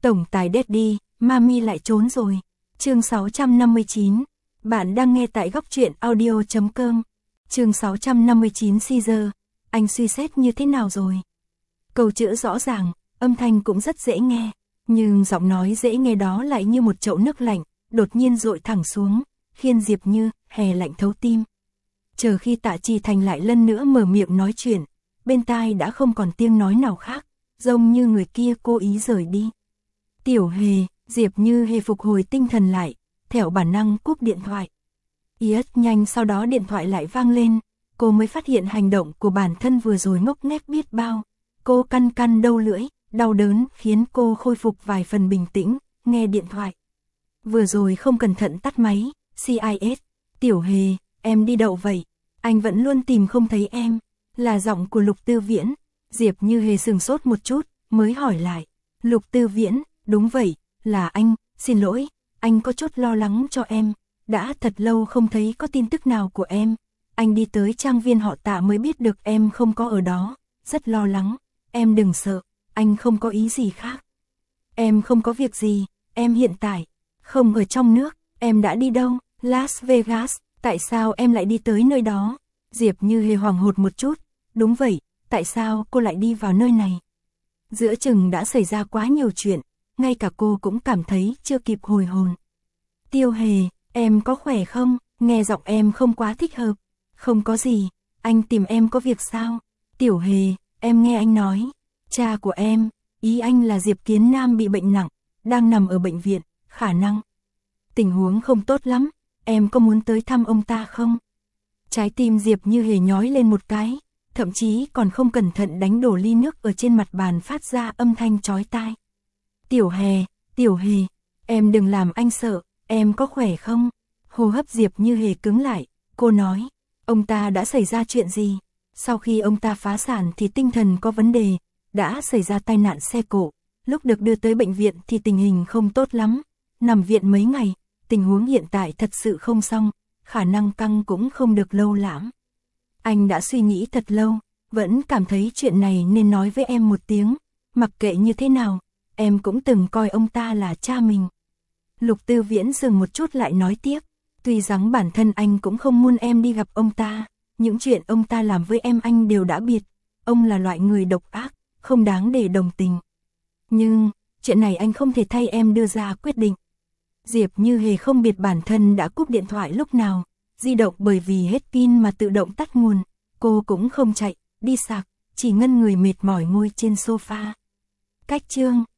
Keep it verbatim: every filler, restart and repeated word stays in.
Tổng tài Daddy, Mami lại trốn rồi. Chương sáu trăm năm mươi chín. Bạn đang nghe tại góc truyện audio chấm com. Chương sáu trăm năm mươi chín Caesar, anh suy xét như thế nào rồi? Câu chữ rõ ràng, âm thanh cũng rất dễ nghe, nhưng giọng nói dễ nghe đó lại như một chậu nước lạnh, đột nhiên dội thẳng xuống, khiến Diệp Như hè lạnh thấu tim. Chờ khi Tạ Trì Thành lại lần nữa mở miệng nói chuyện, bên tai đã không còn tiếng nói nào khác, giống như người kia cố ý rời đi. Tiểu Hề, Diệp Như hề phục hồi tinh thần lại, theo bản năng cúp điện thoại. Yết nhanh sau đó điện thoại lại vang lên, cô mới phát hiện hành động của bản thân vừa rồi ngốc nghếch biết bao. Cô căn căn đầu lưỡi, đau đớn khiến cô khôi phục vài phần bình tĩnh, nghe điện thoại. Vừa rồi không cẩn thận tắt máy, xê i ét, Tiểu Hề, em đi đâu vậy? Anh vẫn luôn tìm không thấy em, là giọng của Lục Tư Viễn. Diệp Như hề sừng sốt một chút, mới hỏi lại. Lục Tư Viễn, đúng vậy, là anh, xin lỗi, anh có chút lo lắng cho em, đã thật lâu không thấy có tin tức nào của em. Anh đi tới trang viên họ Tạ mới biết được em không có ở đó, rất lo lắng, em đừng sợ, anh không có ý gì khác. Em không có việc gì, em hiện tại không ở trong nước, em đã đi đâu? Las Vegas, tại sao em lại đi tới nơi đó? Diệp Như hề hoảng hốt một chút, đúng vậy, tại sao cô lại đi vào nơi này? Giữa chừng đã xảy ra quá nhiều chuyện, ngay cả cô cũng cảm thấy chưa kịp hồi hồn. Tiêu Hề, em có khỏe không? Nghe giọng em không quá thích hợp. Không có gì, anh tìm em có việc sao? Tiểu Hề, em nghe anh nói, cha của em, ý anh là Diệp Kiến Nam bị bệnh nặng, đang nằm ở bệnh viện, khả năng tình huống không tốt lắm, em có muốn tới thăm ông ta không? Trái tim Diệp Như hề nhói lên một cái, thậm chí còn không cẩn thận đánh đổ ly nước ở trên mặt bàn phát ra âm thanh chói tai. Tiểu Hề, Tiểu Hề, em đừng làm anh sợ, em có khỏe không? Hô hấp Diệp Như hề cứng lại, cô nói, ông ta đã xảy ra chuyện gì? Sau khi ông ta phá sản thì tinh thần có vấn đề, đã xảy ra tai nạn xe cộ, lúc được đưa tới bệnh viện thì tình hình không tốt lắm, nằm viện mấy ngày, tình huống hiện tại thật sự không xong, khả năng căng cũng không được lâu lắm. Anh đã suy nghĩ thật lâu, vẫn cảm thấy chuyện này nên nói với em một tiếng, mặc kệ như thế nào, em cũng từng coi ông ta là cha mình. Lục Tư Viễn dừng một chút lại nói tiếp, tuy rằng bản thân anh cũng không muốn em đi gặp ông ta, những chuyện ông ta làm với em anh đều đã biết, ông là loại người độc ác, không đáng để đồng tình. Nhưng, chuyện này anh không thể thay em đưa ra quyết định. Diệp Như hề không biết bản thân đã cúp điện thoại lúc nào, di động bởi vì hết pin mà tự động tắt nguồn, cô cũng không chạy, đi sạc, chỉ ngân người mệt mỏi ngồi trên sofa. Cách chương